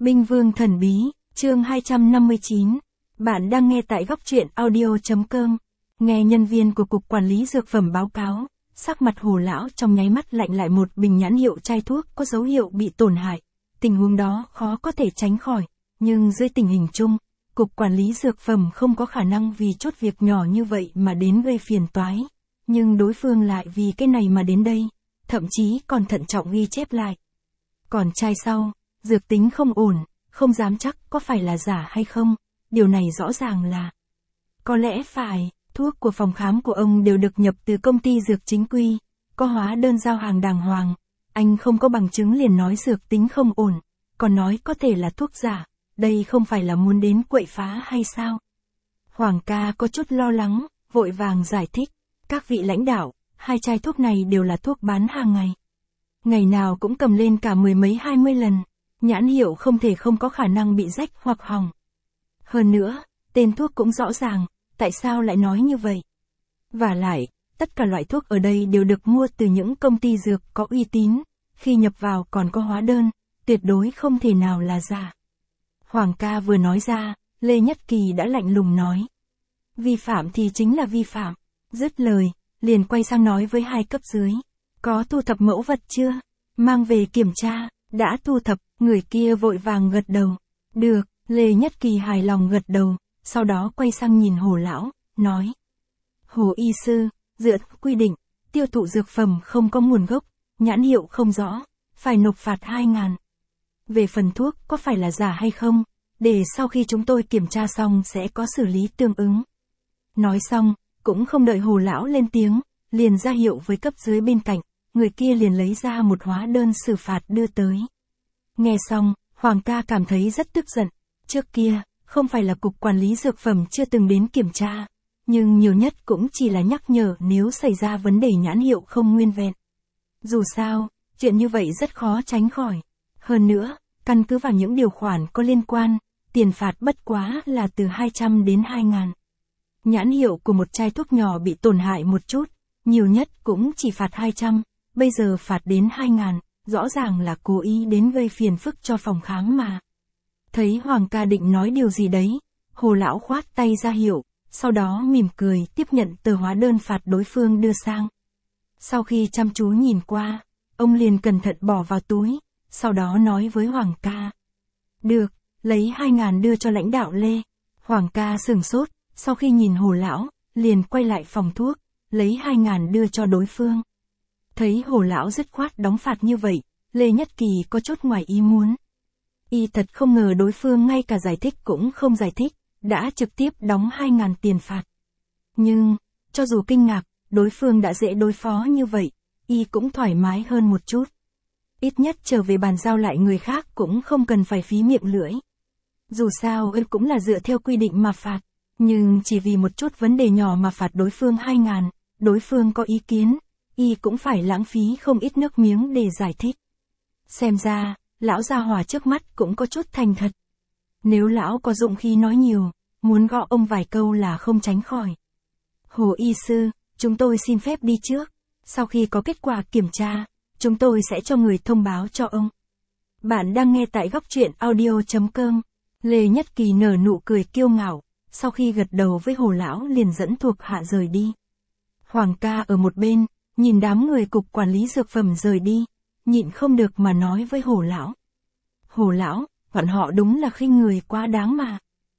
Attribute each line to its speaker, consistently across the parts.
Speaker 1: Binh Vương Thần Bí, chương 259. Bạn đang nghe tại góc truyện audio.com. Nghe nhân viên của Cục Quản lý Dược phẩm báo cáo, sắc mặt Hồ lão trong nháy mắt lạnh lại, một bình nhãn hiệu chai thuốc có dấu hiệu bị tổn hại. Tình huống đó khó có thể tránh khỏi, nhưng dưới tình hình chung, Cục Quản lý Dược phẩm không có khả năng vì chút việc nhỏ như vậy mà đến gây phiền toái. Nhưng đối phương lại vì cái này mà đến đây, thậm chí còn thận trọng ghi chép lại. Còn chai sau, dược tính không ổn, không dám chắc có phải là giả hay không, điều này rõ ràng là có lẽ phải. Thuốc của phòng khám của ông đều được nhập từ công ty dược chính quy, có hóa đơn giao hàng đàng hoàng. Anh không có bằng chứng liền nói dược tính không ổn, còn nói có thể là thuốc giả, đây không phải là muốn đến quậy phá hay sao? Hoàng ca có chút lo lắng, vội vàng giải thích, các vị lãnh đạo, 2 chai thuốc này đều là thuốc bán hàng ngày. Ngày nào cũng cầm lên cả 10 mấy 20 lần, nhãn hiệu không thể không có khả năng bị rách hoặc hỏng. Hơn nữa, tên thuốc cũng rõ ràng, tại sao lại nói như vậy? Vả lại, tất cả loại thuốc ở đây đều được mua từ những công ty dược có uy tín, khi nhập vào còn có hóa đơn, tuyệt đối không thể nào là giả. Hoàng ca vừa nói ra, Lê Nhất Kỳ đã lạnh lùng nói. Vi phạm thì chính là vi phạm. Dứt lời, liền quay sang nói với 2 cấp dưới. Có thu thập mẫu vật chưa? Mang về kiểm tra. Đã thu thập, người kia vội vàng gật đầu. Được, Lê Nhất Kỳ hài lòng gật đầu, sau đó quay sang nhìn Hồ lão, nói. Hồ y sư, dựa quy định, tiêu thụ dược phẩm không có nguồn gốc, nhãn hiệu không rõ, phải nộp phạt 2.000. Về phần thuốc có phải là giả hay không, để sau khi chúng tôi kiểm tra xong sẽ có xử lý tương ứng. Nói xong, cũng không đợi Hồ lão lên tiếng, liền ra hiệu với cấp dưới bên cạnh, người kia liền lấy ra một hóa đơn xử phạt đưa tới. Nghe xong, Hoàng ca cảm thấy rất tức giận. Trước kia, không phải là Cục Quản lý Dược phẩm chưa từng đến kiểm tra, nhưng nhiều nhất cũng chỉ là nhắc nhở nếu xảy ra vấn đề nhãn hiệu không nguyên vẹn. Dù sao, chuyện như vậy rất khó tránh khỏi. Hơn nữa, căn cứ vào những điều khoản có liên quan, tiền phạt bất quá là từ 200 đến 2.000. Nhãn hiệu của một chai thuốc nhỏ bị tổn hại một chút, nhiều nhất cũng chỉ phạt 200, bây giờ phạt đến 2.000, rõ ràng là cố ý đến gây phiền phức cho phòng khám mà. Thấy Hoàng ca định nói điều gì đấy, Hồ lão khoát tay ra hiệu, sau đó mỉm cười tiếp nhận tờ hóa đơn phạt đối phương đưa sang. Sau khi chăm chú nhìn qua, ông liền cẩn thận bỏ vào túi, sau đó nói với Hoàng ca. Được, lấy 2.000 đưa cho lãnh đạo Lê. Hoàng ca sửng sốt, sau khi nhìn Hồ lão, liền quay lại phòng thuốc, lấy 2.000 đưa cho đối phương. Thấy Hồ lão dứt khoát đóng phạt như vậy, Lê Nhất Kỳ có chút ngoài ý muốn. Y thật không ngờ đối phương ngay cả giải thích cũng không giải thích, đã trực tiếp đóng 2.000 tiền phạt. Nhưng, cho dù kinh ngạc, đối phương đã dễ đối phó như vậy, Y cũng thoải mái hơn một chút. Ít nhất trở về bàn giao lại người khác cũng không cần phải phí miệng lưỡi. Dù sao cũng là dựa theo quy định mà phạt, nhưng chỉ vì một chút vấn đề nhỏ mà phạt đối phương 2.000, đối phương có ý kiến, Y cũng phải lãng phí không ít nước miếng để giải thích. Xem ra, lão gia hỏa trước mắt cũng có chút thành thật. Nếu lão có dụng khí nói nhiều, muốn gõ ông vài câu là không tránh khỏi. Hồ y sư, chúng tôi xin phép đi trước. Sau khi có kết quả kiểm tra, chúng tôi sẽ cho người thông báo cho ông. Bạn đang nghe tại góc truyện audio.com. Lê Nhất Kỳ nở nụ cười kiêu ngạo, sau khi gật đầu với Hồ lão liền dẫn thuộc hạ rời đi. Hoàng ca ở một bên, nhìn đám người Cục Quản lý Dược phẩm rời đi, nhịn không được mà nói với Hồ lão. Hồ lão, bọn họ đúng là khinh người quá đáng mà.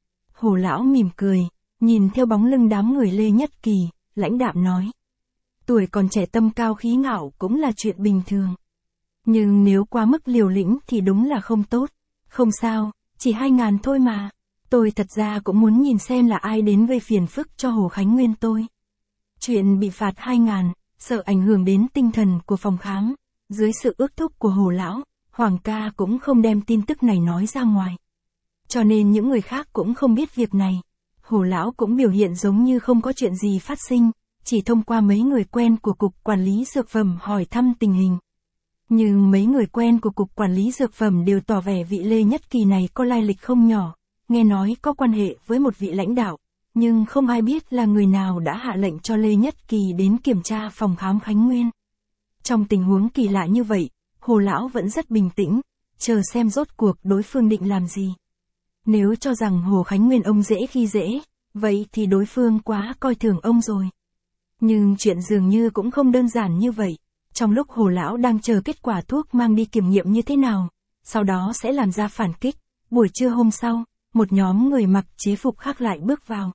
Speaker 1: Hồ lão mỉm cười, nhìn theo bóng lưng đám người Lê Nhất Kỳ, lãnh đạm nói. Tuổi còn trẻ tâm cao khí ngạo cũng là chuyện bình thường. Nhưng nếu quá mức liều lĩnh thì đúng là không tốt. Không sao, chỉ 2.000 thôi mà. Tôi thật ra cũng muốn nhìn xem là ai đến gây phiền phức cho Hồ Khánh Nguyên tôi. Chuyện bị phạt 2.000, sợ ảnh hưởng đến tinh thần của phòng khám. Dưới sự ước thúc của Hồ lão, Hoàng ca cũng không đem tin tức này nói ra ngoài. Cho nên những người khác cũng không biết việc này. Hồ lão cũng biểu hiện giống như không có chuyện gì phát sinh, chỉ thông qua mấy người quen của Cục Quản lý Dược phẩm hỏi thăm tình hình. Nhưng mấy người quen của Cục Quản lý Dược phẩm đều tỏ vẻ vị Lê Nhất Kỳ này có lai lịch không nhỏ, nghe nói có quan hệ với một vị lãnh đạo, nhưng không ai biết là người nào đã hạ lệnh cho Lê Nhất Kỳ đến kiểm tra phòng khám Khánh Nguyên. Trong tình huống kỳ lạ như vậy, Hồ lão vẫn rất bình tĩnh, chờ xem rốt cuộc đối phương định làm gì. Nếu cho rằng Hồ Khánh Nguyên ông dễ khi dễ, vậy thì đối phương quá coi thường ông rồi. Nhưng chuyện dường như cũng không đơn giản như vậy. Trong lúc Hồ Lão đang chờ kết quả thuốc mang đi kiểm nghiệm như thế nào, sau đó sẽ làm ra phản kích, buổi trưa hôm sau, một nhóm người mặc chế phục khác lại bước vào.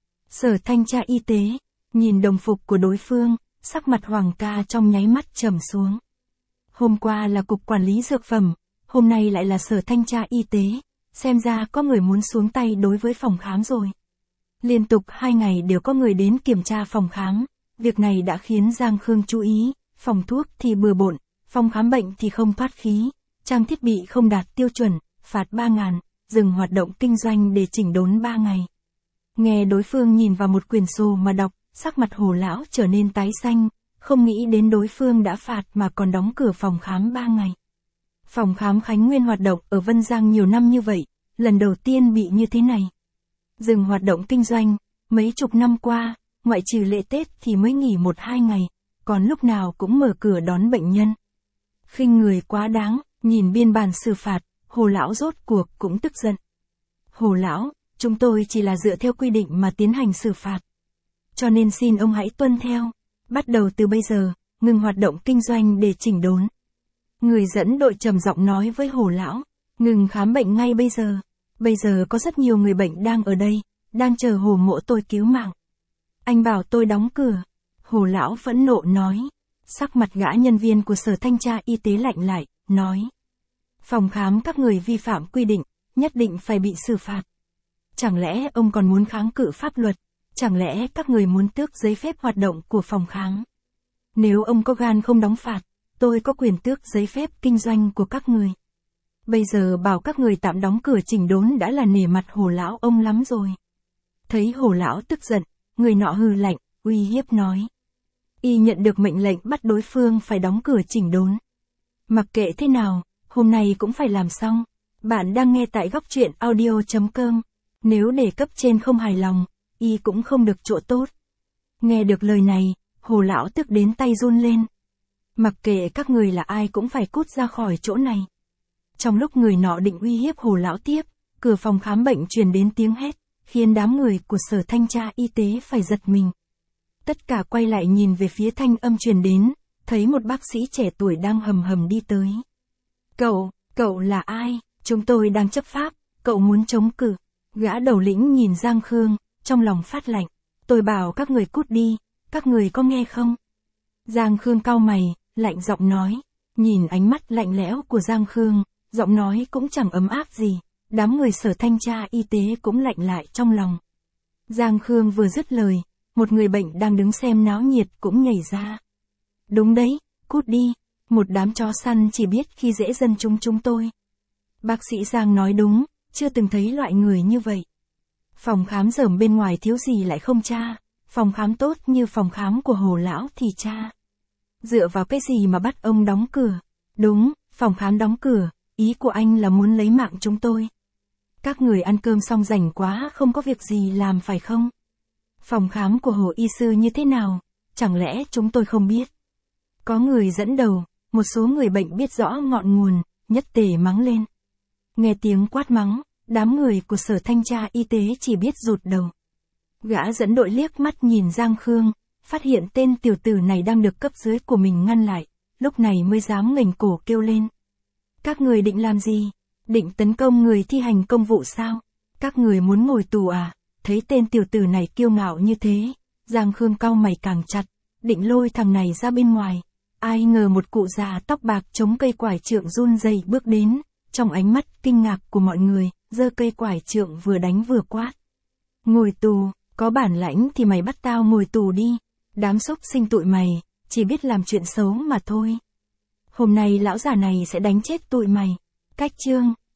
Speaker 1: Sở thanh tra y tế, nhìn đồng phục của đối phương, sắc mặt Hoàng ca trong nháy mắt trầm xuống. Hôm qua là cục quản lý dược phẩm, hôm nay lại là sở thanh tra y tế, xem ra có người muốn xuống tay đối với phòng khám rồi. Liên tục 2 ngày đều có người đến kiểm tra phòng khám, việc này đã khiến Giang Khương chú ý, phòng thuốc thì bừa bộn, phòng khám bệnh thì không thoát khí, trang thiết bị không đạt tiêu chuẩn, phạt 3.000, dừng hoạt động kinh doanh để chỉnh đốn 3 ngày. Nghe đối phương nhìn vào một quyển sổ mà đọc, sắc mặt Hồ Lão trở nên tái xanh, không nghĩ đến đối phương đã phạt mà còn đóng cửa phòng khám 3 ngày. Phòng khám Khánh Nguyên hoạt động ở Vân Giang nhiều năm như vậy, lần đầu tiên bị như thế này. Dừng hoạt động kinh doanh, mấy chục năm qua, ngoại trừ lễ Tết thì mới nghỉ 1-2 ngày, còn lúc nào cũng mở cửa đón bệnh nhân. Khinh người quá đáng, nhìn biên bản xử phạt, Hồ Lão rốt cuộc cũng tức giận. Hồ Lão, chúng tôi chỉ là dựa theo quy định mà tiến hành xử phạt. Cho nên xin ông hãy tuân theo, bắt đầu từ bây giờ, ngừng hoạt động kinh doanh để chỉnh đốn. Người dẫn đội trầm giọng nói với Hồ Lão, ngừng khám bệnh ngay bây giờ có rất nhiều người bệnh đang ở đây, đang chờ Hồ mỗ tôi cứu mạng. Anh bảo tôi đóng cửa. Hồ Lão phẫn nộ nói. Sắc mặt gã nhân viên của sở thanh tra y tế lạnh lại, nói. Phòng khám các người vi phạm quy định, nhất định phải bị xử phạt. Chẳng lẽ ông còn muốn kháng cự pháp luật? Chẳng lẽ các người muốn tước giấy phép hoạt động của phòng khám? Nếu ông có gan không đóng phạt, tôi có quyền tước giấy phép kinh doanh của các người. Bây giờ bảo các người tạm đóng cửa chỉnh đốn đã là nể mặt Hồ Lão ông lắm rồi. Thấy Hồ Lão tức giận, người nọ hừ lạnh, uy hiếp nói. Y nhận được mệnh lệnh bắt đối phương phải đóng cửa chỉnh đốn. Mặc kệ thế nào, hôm nay cũng phải làm xong. Bạn đang nghe tại góc truyện audio.com. Nếu để cấp trên không hài lòng, y cũng không được chỗ tốt. Nghe được lời này, Hồ Lão tức đến tay run lên. Mặc kệ các người là ai cũng phải cút ra khỏi chỗ này. Trong lúc người nọ định uy hiếp Hồ Lão tiếp, cửa phòng khám bệnh truyền đến tiếng hét, khiến đám người của sở thanh tra y tế phải giật mình. Tất cả quay lại nhìn về phía thanh âm truyền đến, thấy một bác sĩ trẻ tuổi đang hầm hầm đi tới. Cậu là ai? Chúng tôi đang chấp pháp, cậu muốn chống cự. Gã đầu lĩnh nhìn Giang Khương, trong lòng phát lạnh. Tôi bảo các người cút đi, các người có nghe không? Giang Khương cau mày, lạnh giọng nói. Nhìn ánh mắt lạnh lẽo của Giang Khương, giọng nói cũng chẳng ấm áp gì. Đám người sở thanh tra y tế cũng lạnh lại trong lòng. Giang Khương vừa dứt lời, một người bệnh đang đứng xem náo nhiệt cũng nhảy ra. Đúng đấy, cút đi, một đám chó săn chỉ biết khi dễ dân chúng tôi. Bác sĩ Giang nói đúng, chưa từng thấy loại người như vậy. Phòng khám dởm bên ngoài thiếu gì lại không tra, phòng khám tốt như phòng khám của Hồ Lão thì tra. Dựa vào cái gì mà bắt ông đóng cửa? Đúng, phòng khám đóng cửa, ý của anh là muốn lấy mạng chúng tôi. Các người ăn cơm xong rảnh quá không có việc gì làm phải không? Phòng khám của Hồ y sư như thế nào, chẳng lẽ chúng tôi không biết? Có người dẫn đầu, một số người bệnh biết rõ ngọn nguồn, nhất tề mắng lên. Nghe tiếng quát mắng, đám người của sở thanh tra y tế chỉ biết rụt đầu. Gã dẫn đội liếc mắt nhìn Giang Khương, phát hiện tên tiểu tử này đang được cấp dưới của mình ngăn lại, lúc này mới dám nghềnh cổ kêu lên. Các người định làm gì? Định tấn công người thi hành công vụ sao? Các người muốn ngồi tù à? Thấy tên tiểu tử này kiêu ngạo như thế, Giang Khương cau mày càng chặt, định lôi thằng này ra bên ngoài. Ai ngờ một cụ già tóc bạc chống cây quải trượng run rẩy bước đến, trong ánh mắt kinh ngạc của mọi người, giơ cây quải trượng vừa đánh vừa quát. Ngồi tù, có bản lãnh thì mày bắt tao ngồi tù đi, đám xúc sinh tụi mày, chỉ biết làm chuyện xấu mà thôi. Hôm nay lão già này sẽ đánh chết tụi mày. Cách chương